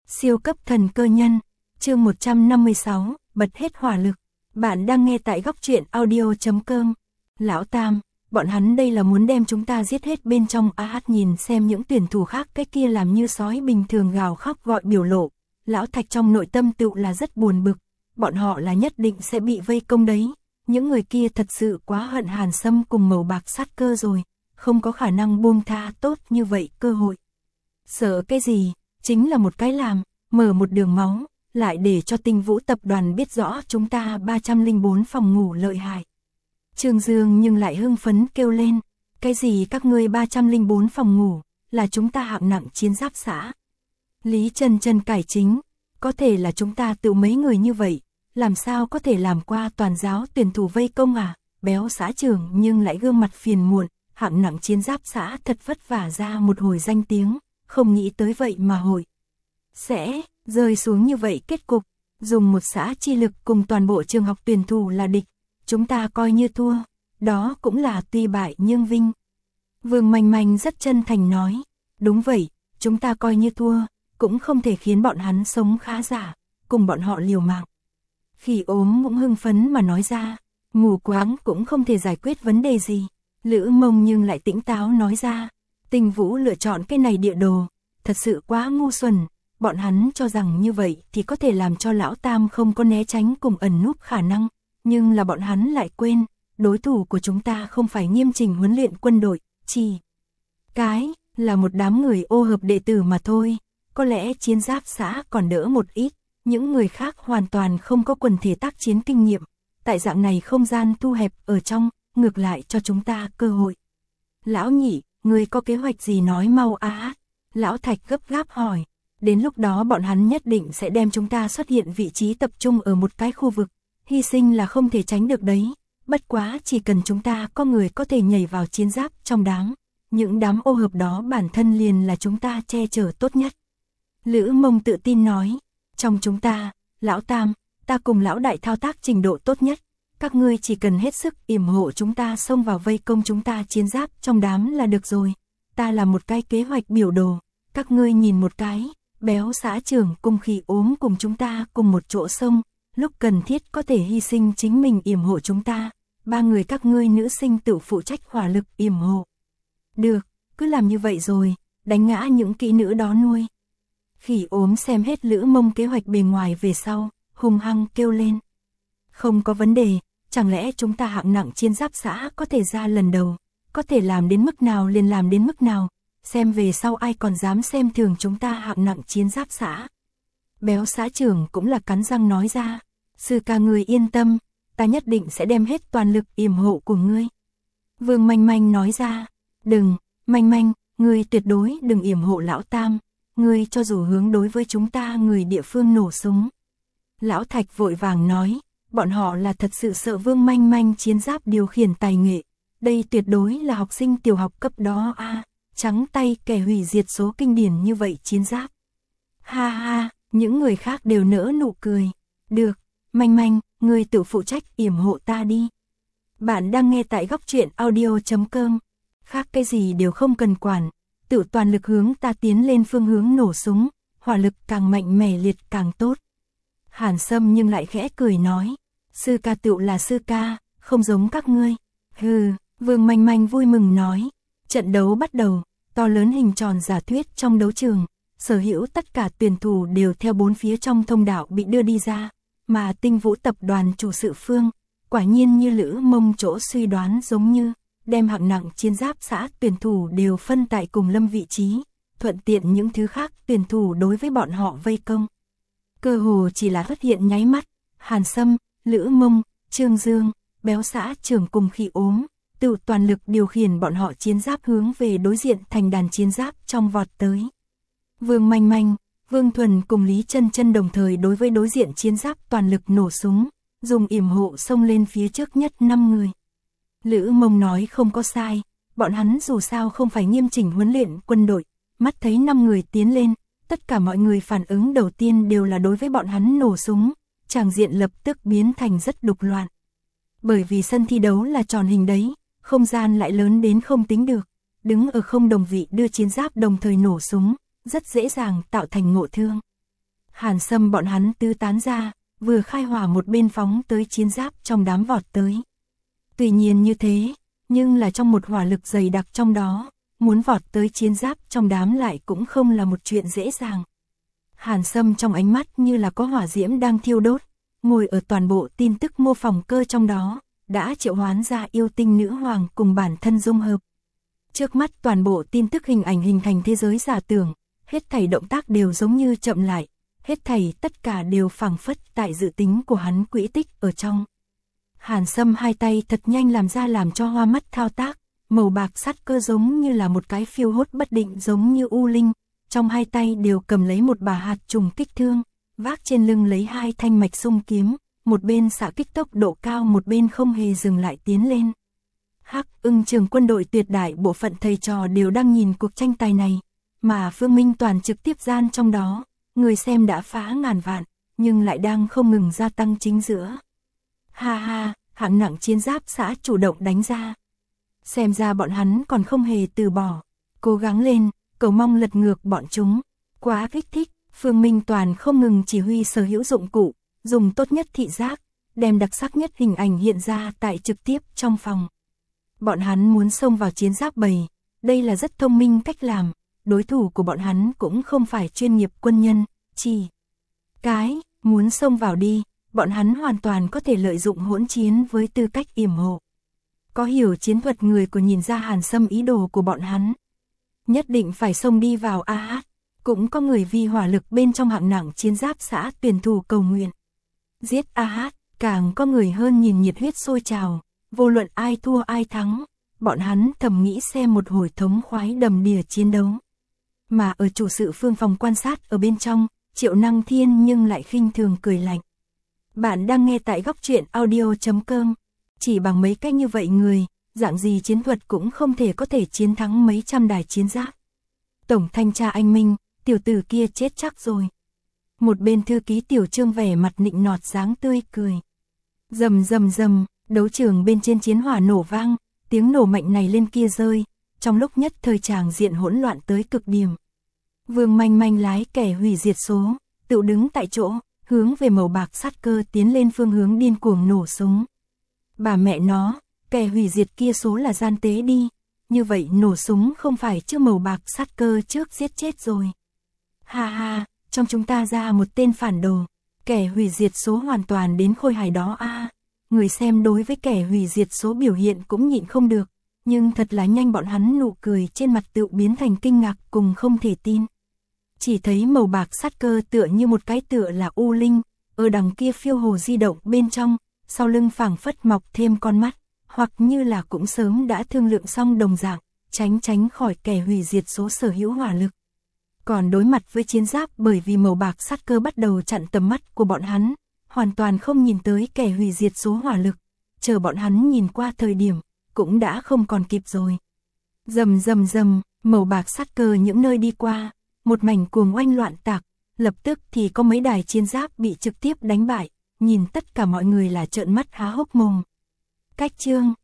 Siêu cấp thần cơ nhân, chương 156, bật hết hỏa lực. Bạn đang nghe tại góc truyện audio.com. Lão Tam, bọn hắn đây là muốn đem chúng ta giết hết bên trong. Nhìn xem những tuyển thủ khác cái kia làm như sói bình thường gào khóc gọi biểu lộ. Lão Thạch trong nội tâm tựu là rất buồn bực, bọn họ là nhất định sẽ bị vây công đấy. Những người kia thật sự quá hận Hàn Sâm cùng màu bạc sát cơ rồi, không có khả năng buông tha tốt như vậy cơ hội. Sợ cái gì, chính là một cái làm, mở một đường máu, lại để cho Tinh Vũ tập đoàn biết rõ chúng ta 304 phòng ngủ lợi hại. Trương Dương nhưng lại hưng phấn kêu lên, cái gì các ngươi 304 phòng ngủ, là chúng ta hạng nặng chiến giáp xã. Lý Chân Chân cải chính, có thể là chúng ta tự mấy người như vậy, làm sao có thể làm qua toàn giáo tuyển thủ vây công à? Béo xã trưởng nhưng lại gương mặt phiền muộn, hạng nặng chiến giáp xã thật vất vả ra một hồi danh tiếng, không nghĩ tới vậy mà hội sẽ rơi xuống như vậy kết cục, dùng một xã chi lực cùng toàn bộ trường học tuyển thủ là địch, chúng ta coi như thua, đó cũng là tuy bại nhưng vinh. Vương Manh Manh rất chân thành nói, đúng vậy, chúng ta coi như thua, cũng không thể khiến bọn hắn sống khá giả, cùng bọn họ liều mạng. Khi ốm cũng hưng phấn mà nói ra, mù quáng cũng không thể giải quyết vấn đề gì. Lữ Mông nhưng lại tỉnh táo nói ra, Tinh Vũ lựa chọn cái này địa đồ, thật sự quá ngu xuẩn, bọn hắn cho rằng như vậy thì có thể làm cho Lão Tam không có né tránh cùng ẩn núp khả năng, nhưng là bọn hắn lại quên, đối thủ của chúng ta không phải nghiêm chỉnh huấn luyện quân đội, chỉ cái là một đám người ô hợp đệ tử mà thôi, có lẽ chiến giáp xã còn đỡ một ít, những người khác hoàn toàn không có quần thể tác chiến kinh nghiệm, tại dạng này không gian thu hẹp ở trong, ngược lại cho chúng ta cơ hội. Lão Nhị, người có kế hoạch gì nói mau á? Lão Thạch gấp gáp hỏi, đến lúc đó bọn hắn nhất định sẽ đem chúng ta xuất hiện vị trí tập trung ở một cái khu vực, hy sinh là không thể tránh được đấy, bất quá chỉ cần chúng ta có người có thể nhảy vào chiến giáp trong đám, những đám ô hợp đó bản thân liền là chúng ta che chở tốt nhất. Lữ Mông tự tin nói, trong chúng ta, Lão Tam, ta cùng Lão Đại thao tác trình độ tốt nhất, các ngươi chỉ cần hết sức yểm hộ chúng ta xông vào vây công chúng ta chiến giáp trong đám là được rồi, ta làm một cái kế hoạch biểu đồ, các ngươi nhìn một cái, Béo xã trưởng cùng Khi ốm cùng chúng ta cùng một chỗ xông, lúc cần thiết có thể hy sinh chính mình yểm hộ chúng ta, ba người các ngươi nữ sinh tự phụ trách hỏa lực yểm hộ. Được, cứ làm như vậy rồi, đánh ngã những kỹ nữ đó nuôi. Khi ốm xem hết Lữ Mông kế hoạch bề ngoài về sau, hung hăng kêu lên. Không có vấn đề, chẳng lẽ chúng ta hạng nặng chiến giáp xã có thể ra lần đầu, có thể làm đến mức nào liền làm đến mức nào, xem về sau ai còn dám xem thường chúng ta hạng nặng chiến giáp xã. Béo xã trưởng cũng là cắn răng nói ra, sư ca ngươi yên tâm, ta nhất định sẽ đem hết toàn lực yểm hộ của ngươi. Vương Manh Manh nói ra, đừng, Manh Manh, ngươi tuyệt đối đừng yểm hộ Lão Tam, ngươi cho dù hướng đối với chúng ta người địa phương nổ súng. Lão Thạch vội vàng nói, bọn họ là thật sự sợ Vương Manh Manh chiến giáp điều khiển tài nghệ, đây tuyệt đối là học sinh tiểu học cấp đó a, trắng tay kẻ hủy diệt số kinh điển như vậy chiến giáp. Ha ha, những người khác đều nỡ nụ cười. Được, Manh Manh, ngươi tự phụ trách yểm hộ ta đi. Bạn đang nghe tại góc truyện audio.com. Khác cái gì đều không cần quản, tự toàn lực hướng ta tiến lên phương hướng nổ súng, hỏa lực càng mạnh mẽ liệt càng tốt. Hàn Sâm nhưng lại khẽ cười nói, sư ca tựu là sư ca, không giống các ngươi. Hừ, Vương Manh Manh vui mừng nói, trận đấu bắt đầu, to lớn hình tròn giả thuyết trong đấu trường, sở hữu tất cả tuyển thủ đều theo bốn phía trong thông đạo bị đưa đi ra, mà Tinh Vũ tập đoàn chủ sự Phương, quả nhiên như Lữ Mông chỗ suy đoán giống như, đem hạng nặng chiến giáp xã tuyển thủ đều phân tại cùng lâm vị trí, thuận tiện những thứ khác tuyển thủ đối với bọn họ vây công. Cơ hồ chỉ là xuất hiện nháy mắt, Hàn Sâm, Lữ Mông, Trương Dương, Béo xã trưởng cùng Khi ốm, tự toàn lực điều khiển bọn họ chiến giáp hướng về đối diện thành đàn chiến giáp trong vọt tới. Vương Manh Manh, Vương Thuần cùng Lý Chân Chân đồng thời đối với đối diện chiến giáp toàn lực nổ súng, dùng yểm hộ xông lên phía trước nhất 5 người. Lữ Mông nói không có sai, bọn hắn dù sao không phải nghiêm chỉnh huấn luyện quân đội, mắt thấy 5 người tiến lên, tất cả mọi người phản ứng đầu tiên đều là đối với bọn hắn nổ súng, tràng diện lập tức biến thành rất đục loạn. Bởi vì sân thi đấu là tròn hình đấy, không gian lại lớn đến không tính được, đứng ở không đồng vị đưa chiến giáp đồng thời nổ súng, rất dễ dàng tạo thành ngộ thương. Hàn Sâm bọn hắn tứ tán ra, vừa khai hỏa một bên phóng tới chiến giáp trong đám vọt tới. Tuy nhiên như thế, nhưng là trong một hỏa lực dày đặc trong đó, muốn vọt tới chiến giáp trong đám lại cũng không là một chuyện dễ dàng. Hàn Sâm trong ánh mắt như là có hỏa diễm đang thiêu đốt, ngồi ở toàn bộ tin tức mô phỏng cơ trong đó, đã triệu hoán ra yêu tinh nữ hoàng cùng bản thân dung hợp. Trước mắt toàn bộ tin tức hình ảnh hình thành thế giới giả tưởng, hết thảy động tác đều giống như chậm lại, hết thảy tất cả đều phảng phất tại dự tính của hắn quỹ tích ở trong. Hàn Sâm hai tay thật nhanh làm ra làm cho hoa mắt thao tác, màu bạc sắt cơ giống như là một cái phiêu hốt bất định giống như u linh, trong hai tay đều cầm lấy một bả hạt trùng kích thương, vác trên lưng lấy hai thanh mạch xung kiếm, một bên xạ kích tốc độ cao một bên không hề dừng lại tiến lên. Hắc Ưng Trường quân đội tuyệt đại bộ phận thầy trò đều đang nhìn cuộc tranh tài này, mà Phương Minh Toàn trực tiếp gian trong đó, người xem đã phá ngàn vạn, nhưng lại đang không ngừng gia tăng chính giữa. Ha ha, hạng nặng chiến giáp xã chủ động đánh ra. Xem ra bọn hắn còn không hề từ bỏ, cố gắng lên, cầu mong lật ngược bọn chúng. Quá kích thích, Phương Minh Toàn không ngừng chỉ huy sở hữu dụng cụ, dùng tốt nhất thị giác, đem đặc sắc nhất hình ảnh hiện ra tại trực tiếp trong phòng. Bọn hắn muốn xông vào chiến giáp bầy, đây là rất thông minh cách làm, đối thủ của bọn hắn cũng không phải chuyên nghiệp quân nhân, chỉ muốn xông vào đi, bọn hắn hoàn toàn có thể lợi dụng hỗn chiến với tư cách yểm hộ. Có hiểu chiến thuật người của nhìn ra Hàn Sâm ý đồ của bọn hắn. Nhất định phải xông đi vào AH, cũng có người vì hỏa lực bên trong hạng nặng chiến giáp xã tuyển thủ cầu nguyện. Giết AH, càng có người hơn nhìn nhiệt huyết sôi trào, vô luận ai thua ai thắng, bọn hắn thầm nghĩ xem một hồi thống khoái đầm đìa chiến đấu. Mà ở chủ sự phương phòng quan sát ở bên trong, Triệu Năng Thiên nhưng lại khinh thường cười lạnh. Bạn đang nghe tại góc truyện audio.com, chỉ bằng mấy cách như vậy người, dạng gì chiến thuật cũng không thể có thể chiến thắng mấy trăm đài chiến giáp. Tổng thanh tra anh Minh, tiểu tử kia chết chắc rồi. Một bên thư ký Tiểu Trương vẻ mặt nịnh nọt dáng tươi cười. Rầm rầm rầm, đấu trường bên trên chiến hỏa nổ vang, tiếng nổ mạnh này lên kia rơi, trong lúc nhất thời tràng diện hỗn loạn tới cực điểm. Vương Manh Manh lái kẻ hủy diệt số, tự đứng tại chỗ, hướng về màu bạc sát cơ tiến lên phương hướng điên cuồng nổ súng. Bà mẹ nó, kẻ hủy diệt kia số là gian tế đi, như vậy nổ súng không phải trước màu bạc sát cơ trước giết chết rồi. Ha ha, trong chúng ta ra một tên phản đồ, kẻ hủy diệt số hoàn toàn đến khôi hài đó a. Người xem đối với kẻ hủy diệt số biểu hiện cũng nhịn không được, nhưng thật là nhanh bọn hắn nụ cười trên mặt tự biến thành kinh ngạc cùng không thể tin. Chỉ thấy màu bạc sát cơ tựa như một cái tựa là u linh, ở đằng kia phiêu hồ di động bên trong, sau lưng phảng phất mọc thêm con mắt, hoặc như là cũng sớm đã thương lượng xong đồng dạng, tránh khỏi kẻ hủy diệt số sở hữu hỏa lực. Còn đối mặt với chiến giáp bởi vì màu bạc sát cơ bắt đầu chặn tầm mắt của bọn hắn, hoàn toàn không nhìn tới kẻ hủy diệt số hỏa lực, chờ bọn hắn nhìn qua thời điểm, cũng đã không còn kịp rồi. Rầm rầm rầm, màu bạc sát cơ những nơi đi qua, một mảnh cuồng oanh loạn tạc, lập tức thì có mấy đài chiến giáp bị trực tiếp đánh bại, nhìn tất cả mọi người là trợn mắt há hốc mồm. Cách chương